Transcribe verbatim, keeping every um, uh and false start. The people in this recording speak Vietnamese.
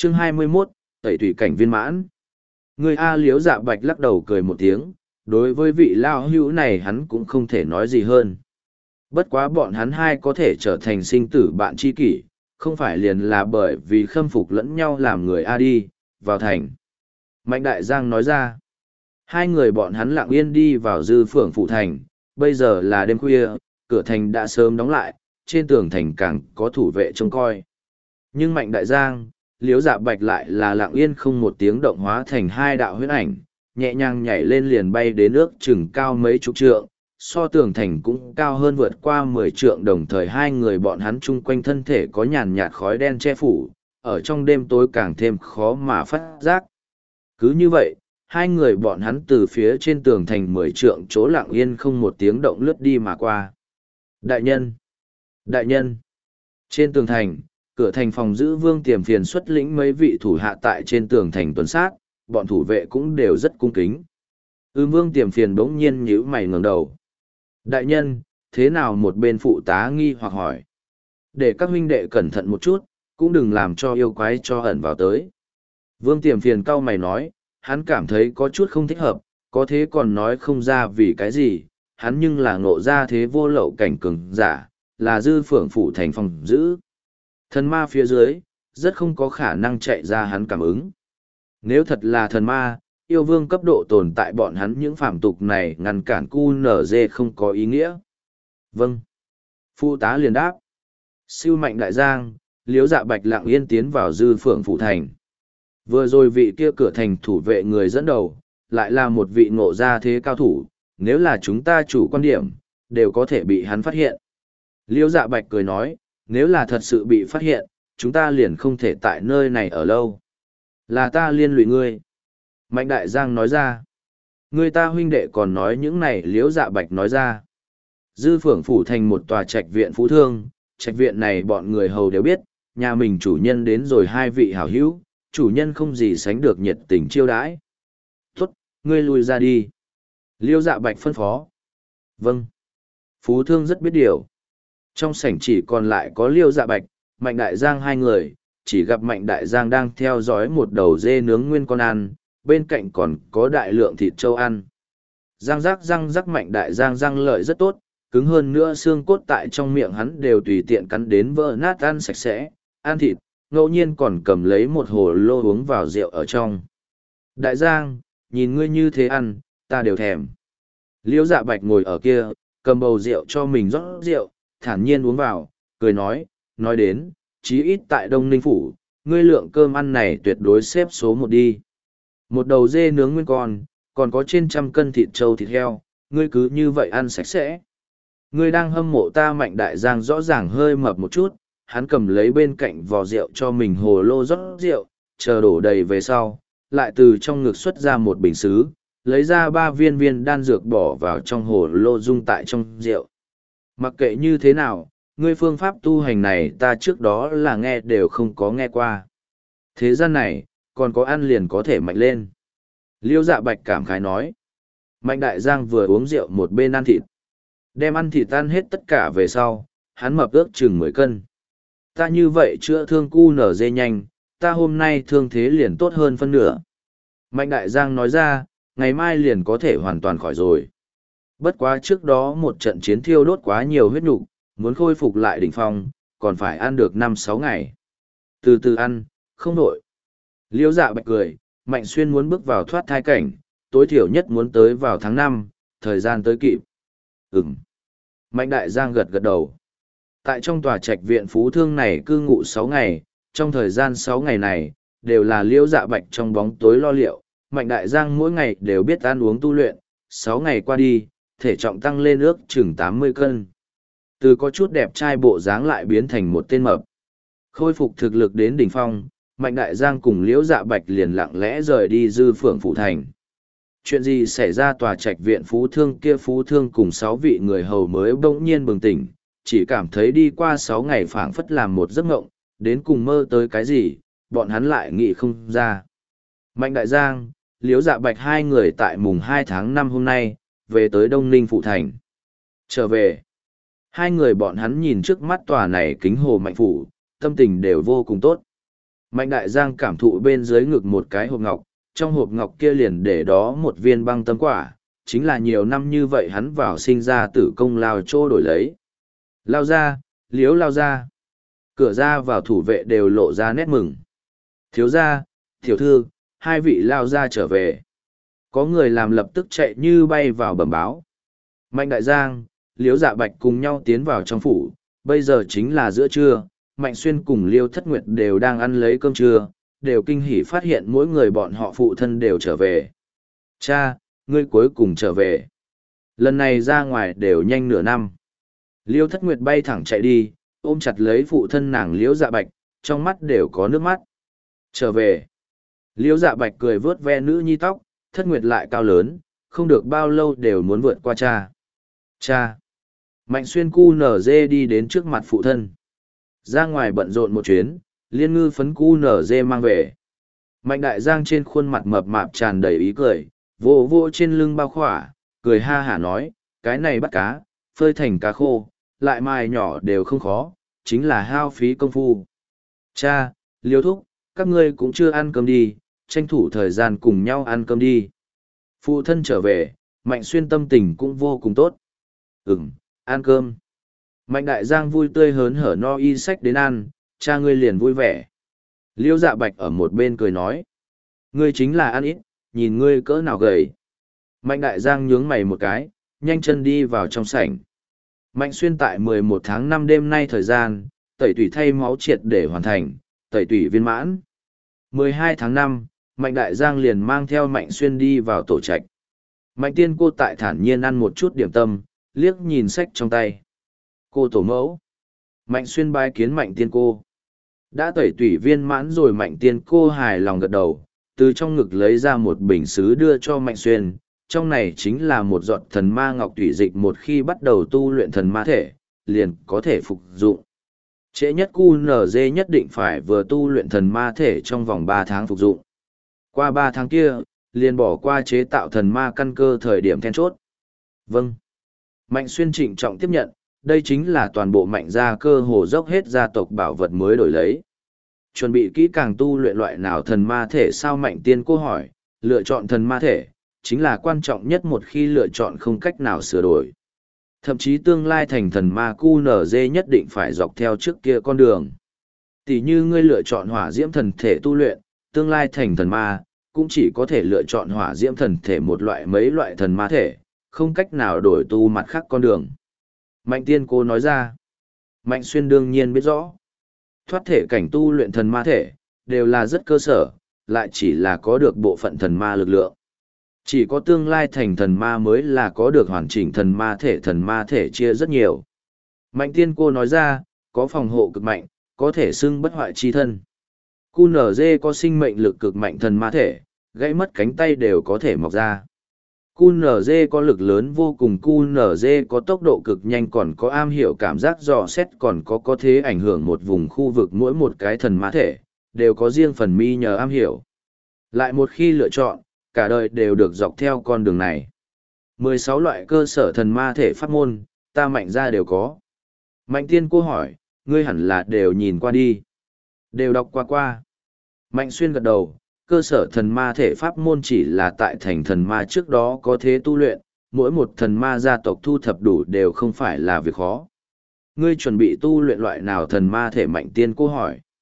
Chương hai mươi mốt, tẩy thủy cảnh viên mãn. Người A Liếu Dạ Bạch lắc đầu cười một tiếng, đối với vị lao hữu này hắn cũng không thể nói gì hơn. Bất quá bọn hắn hai có thể trở thành sinh tử bạn tri kỷ, không phải liền là bởi vì khâm phục lẫn nhau làm người A đi, vào thành. Mạnh Đại Giang nói ra, hai người bọn hắn lặng yên đi vào Dư Phượng Phủ Thành, bây giờ là đêm khuya, cửa thành đã sớm đóng lại, trên tường thành càng có thủ vệ trông coi. Nhưng Mạnh Đại Giang, Liếu Dạ Bạch lại là lặng yên không một tiếng động hóa thành hai đạo huyết ảnh, nhẹ nhàng nhảy lên liền bay đến ước chừng cao mấy chục trượng, so tường thành cũng cao hơn vượt qua mười trượng, đồng thời hai người bọn hắn chung quanh thân thể có nhàn nhạt khói đen che phủ, ở trong đêm tối càng thêm khó mà phát giác. Cứ như vậy, hai người bọn hắn từ phía trên tường thành mười trượng chỗ lặng yên không một tiếng động lướt đi mà qua. Đại nhân! Đại nhân! Trên tường thành, cửa thành phòng giữ Vương Tiềm Phiền xuất lĩnh mấy vị thủ hạ tại trên tường thành tuần sát, bọn thủ vệ cũng đều rất cung kính. Ư Vương Tiềm Phiền bỗng nhiên nhíu mày ngẩng đầu. Đại nhân, thế nào? Một bên phụ tá nghi hoặc hỏi. Để các huynh đệ cẩn thận một chút, cũng đừng làm cho yêu quái cho ẩn vào tới. Vương Tiềm Phiền cau mày nói, hắn cảm thấy có chút không thích hợp, có thế còn nói không ra vì cái gì, hắn nhưng là ngộ ra thế vô lậu cảnh cường giả, là Dư Phượng Phủ thành phòng giữ. Thần ma phía dưới, rất không có khả năng chạy ra hắn cảm ứng. Nếu thật là thần ma, yêu vương cấp độ tồn tại bọn hắn những phàm tục này ngăn cản cu nở dê không có ý nghĩa. Vâng. Phụ tá liền đáp. Siêu Mạnh Đại Giang, Liếu Dạ Bạch lặng yên tiến vào Dư Phượng Phủ thành. Vừa rồi vị kia cửa thành thủ vệ người dẫn đầu, lại là một vị ngộ gia thế cao thủ, nếu là chúng ta chủ quan điểm, đều có thể bị hắn phát hiện. Liếu Dạ Bạch cười nói, nếu là thật sự bị phát hiện, chúng ta liền không thể tại nơi này ở lâu. Là ta liên lụy ngươi. Mạnh Đại Giang nói ra. Người ta huynh đệ còn nói những này. Liếu Dạ Bạch nói ra. Dư Phượng Phủ thành một tòa trạch viện phú thương, trạch viện này bọn người hầu đều biết, nhà mình chủ nhân đến rồi hai vị hảo hữu, chủ nhân không gì sánh được nhiệt tình chiêu đãi. Tốt, ngươi lui ra đi. Liêu Dạ Bạch phân phó. Vâng. Phú thương rất biết điều. Trong sảnh chỉ còn lại có Liêu Dạ Bạch, Mạnh Đại Giang hai người, chỉ gặp Mạnh Đại Giang đang theo dõi một đầu dê nướng nguyên con ăn, bên cạnh còn có đại lượng thịt trâu ăn. Răng rắc răng rắc Mạnh Đại Giang răng lợi rất tốt, cứng hơn nữa xương cốt tại trong miệng hắn đều tùy tiện cắn đến vỡ nát ăn sạch sẽ, ăn thịt, ngẫu nhiên còn cầm lấy một hồ lô uống vào rượu ở trong. Đại Giang, nhìn ngươi như thế ăn, ta đều thèm. Liễu Dạ Bạch ngồi ở kia, cầm bầu rượu cho mình rót rượu, thản nhiên uống vào, cười nói, nói đến, chí ít tại Đông Ninh Phủ, ngươi lượng cơm ăn này tuyệt đối xếp số một đi. Một đầu dê nướng nguyên con, còn có trên trăm cân thịt trâu thịt heo, ngươi cứ như vậy ăn sạch sẽ. Ngươi đang hâm mộ ta. Mạnh Đại Giang rõ ràng hơi mập một chút, hắn cầm lấy bên cạnh vò rượu cho mình hồ lô rót rượu, chờ đổ đầy về sau, lại từ trong ngực xuất ra một bình xứ, lấy ra ba viên viên đan dược bỏ vào trong hồ lô dung tại trong rượu. Mặc kệ như thế nào, ngươi phương pháp tu hành này ta trước đó là nghe đều không có nghe qua. Thế gian này, còn có ăn liền có thể mạnh lên. Liêu Dạ Bạch cảm khái nói. Mạnh Đại Giang vừa uống rượu một bên ăn thịt. Đem ăn thịt tan hết tất cả về sau, hắn mập ước chừng mười cân. Ta như vậy chữa thương cu nở dê nhanh, ta hôm nay thương thế liền tốt hơn phân nửa. Mạnh Đại Giang nói ra, ngày mai liền có thể hoàn toàn khỏi rồi. Bất quá trước đó một trận chiến thiêu đốt quá nhiều huyết nhục, muốn khôi phục lại đỉnh phong, còn phải ăn được năm sáu ngày. Từ từ ăn, không nổi. Liễu Dạ Bạch cười, Mạnh Xuyên muốn bước vào thoát thai cảnh, tối thiểu nhất muốn tới vào tháng năm, thời gian tới kịp. Ừm. Mạnh Đại Giang gật gật đầu. Tại trong tòa trạch viện phú thương này cư ngụ sáu ngày, trong thời gian sáu ngày này, đều là Liễu Dạ Bạch trong bóng tối lo liệu. Mạnh Đại Giang mỗi ngày đều biết ăn uống tu luyện, sáu ngày qua đi, thể trọng tăng lên ước chừng tám mươi cân. Từ có chút đẹp trai bộ dáng lại biến thành một tên mập. Khôi phục thực lực đến đỉnh phong, Mạnh Đại Giang cùng Liễu Dạ Bạch liền lặng lẽ rời đi Dư Phượng Phủ thành. Chuyện gì xảy ra? Tòa trạch viện phú thương kia phú thương cùng sáu vị người hầu mới bỗng nhiên bừng tỉnh, chỉ cảm thấy đi qua sáu ngày phảng phất làm một giấc mộng, đến cùng mơ tới cái gì, bọn hắn lại nghĩ không ra. Mạnh Đại Giang, Liễu Dạ Bạch hai người tại mùng hai tháng năm hôm nay, về tới Đông Ninh Phủ thành. Trở về, hai người bọn hắn nhìn trước mắt tòa này kính hồ Mạnh Phủ, tâm tình đều vô cùng tốt. Mạnh Đại Giang cảm thụ bên dưới ngực một cái hộp ngọc, trong hộp ngọc kia liền để đó một viên băng tâm quả, chính là nhiều năm như vậy hắn vào sinh ra tử công lao trô đổi lấy. Lao ra, liếu lao ra. Cửa ra vào thủ vệ đều lộ ra nét mừng. Thiếu gia, tiểu thư, hai vị lao ra trở về. Có người làm lập tức chạy như bay vào bẩm báo. Mạnh Đại Giang, liếu dạ bạch cùng nhau tiến vào trong phủ, bây giờ chính là giữa trưa. Mạnh Xuyên cùng Liêu Thất Nguyệt đều đang ăn lấy cơm trưa, đều kinh hỉ phát hiện mỗi người bọn họ phụ thân đều trở về. Cha, ngươi cuối cùng trở về. Lần này ra ngoài đều nhanh nửa năm. Liêu Thất Nguyệt bay thẳng chạy đi, ôm chặt lấy phụ thân nàng Liễu Dạ Bạch, trong mắt đều có nước mắt. Trở về. Liễu Dạ Bạch cười vớt ve nữ nhi tóc, Thất Nguyệt lại cao lớn, không được bao lâu đều muốn vượt qua cha. Cha. Mạnh Xuyên cu nở dê đi đến trước mặt phụ thân. Ra ngoài bận rộn một chuyến, liên ngư phấn cu nở dê mang về. Mạnh Đại Giang trên khuôn mặt mập mạp tràn đầy ý cười, vô vô trên lưng bao khỏa, cười ha hả nói, cái này bắt cá, phơi thành cá khô, lại mài nhỏ đều không khó, chính là hao phí công phu. Cha, Liêu thúc, các ngươi cũng chưa ăn cơm đi, tranh thủ thời gian cùng nhau ăn cơm đi. Phụ thân trở về, Mạnh Xuyên tâm tình cũng vô cùng tốt. Ừm, ăn cơm. Mạnh Đại Giang vui tươi hớn hở no y sách đến ăn, cha ngươi liền vui vẻ. Liêu Dạ Bạch ở một bên cười nói. Ngươi chính là ăn ít, nhìn ngươi cỡ nào gầy. Mạnh Đại Giang nhướng mày một cái, nhanh chân đi vào trong sảnh. Mạnh Xuyên tại mười một tháng năm đêm nay thời gian, tẩy tủy thay máu triệt để hoàn thành, tẩy tủy viên mãn. mười hai tháng năm, Mạnh Đại Giang liền mang theo Mạnh Xuyên đi vào tổ trạch. Mạnh Tiên cô tại thản nhiên ăn một chút điểm tâm, liếc nhìn sách trong tay. Cô tổ mẫu. Mạnh Xuyên bái kiến Mạnh Tiên cô. Đã tẩy tủy viên mãn rồi Mạnh Tiên cô hài lòng gật đầu, từ trong ngực lấy ra một bình sứ đưa cho Mạnh Xuyên. Trong này chính là một giọt thần ma ngọc tủy dịch, một khi bắt đầu tu luyện thần ma thể, liền có thể phục dụng. Trễ nhất cu nở dê nhất định phải vừa tu luyện thần ma thể trong vòng ba tháng phục dụng. Qua ba tháng kia, liền bỏ qua chế tạo thần ma căn cơ thời điểm then chốt. Vâng. Mạnh Xuyên trịnh trọng tiếp nhận, đây chính là toàn bộ Mạnh gia cơ hồ dốc hết gia tộc bảo vật mới đổi lấy. Chuẩn bị kỹ càng tu luyện loại nào thần ma thể sao? Mạnh Tiên cô hỏi, lựa chọn thần ma thể, chính là quan trọng nhất, một khi lựa chọn không cách nào sửa đổi. Thậm chí tương lai thành thần ma cu nở dê nhất định phải dọc theo trước kia con đường. Tỷ như ngươi lựa chọn hỏa diễm thần thể tu luyện, tương lai thành thần ma, cũng chỉ có thể lựa chọn hỏa diễm thần thể một loại mấy loại thần ma thể, không cách nào đổi tu mặt khác con đường. Mạnh Tiên cô nói ra. Mạnh Xuyên đương nhiên biết rõ. Thoát thể cảnh tu luyện thần ma thể, đều là rất cơ sở, lại chỉ là có được bộ phận thần ma lực lượng. Chỉ có tương lai thành thần ma mới là có được hoàn chỉnh thần ma thể, thần ma thể chia rất nhiều. Mạnh Tiên cô nói ra, có phòng hộ cực mạnh, có thể xưng bất hoại chi thân. cu en giê có sinh mệnh lực cực mạnh thần ma thể, gãy mất cánh tay đều có thể mọc ra. cu en giê có lực lớn vô cùng, cu en giê có tốc độ cực nhanh, còn có am hiểu cảm giác dò xét, còn có có thể ảnh hưởng một vùng khu vực. Mỗi một cái thần ma thể, đều có riêng phần mi nhờ am hiểu. Lại một khi lựa chọn, cả đời đều được dọc theo con đường này. mười sáu loại cơ sở thần ma thể pháp môn, ta Mạnh gia đều có. Mạnh Tiên cô hỏi, ngươi hẳn là đều nhìn qua đi. Đều đọc qua qua. Mạnh Xuyên gật đầu, cơ sở thần ma thể pháp môn chỉ là tại thành thần ma trước đó có thế tu luyện, mỗi một thần ma gia tộc thu thập đủ đều không phải là việc khó. Ngươi chuẩn bị tu luyện loại nào thần ma thể? Mạnh Tiên cô hỏi.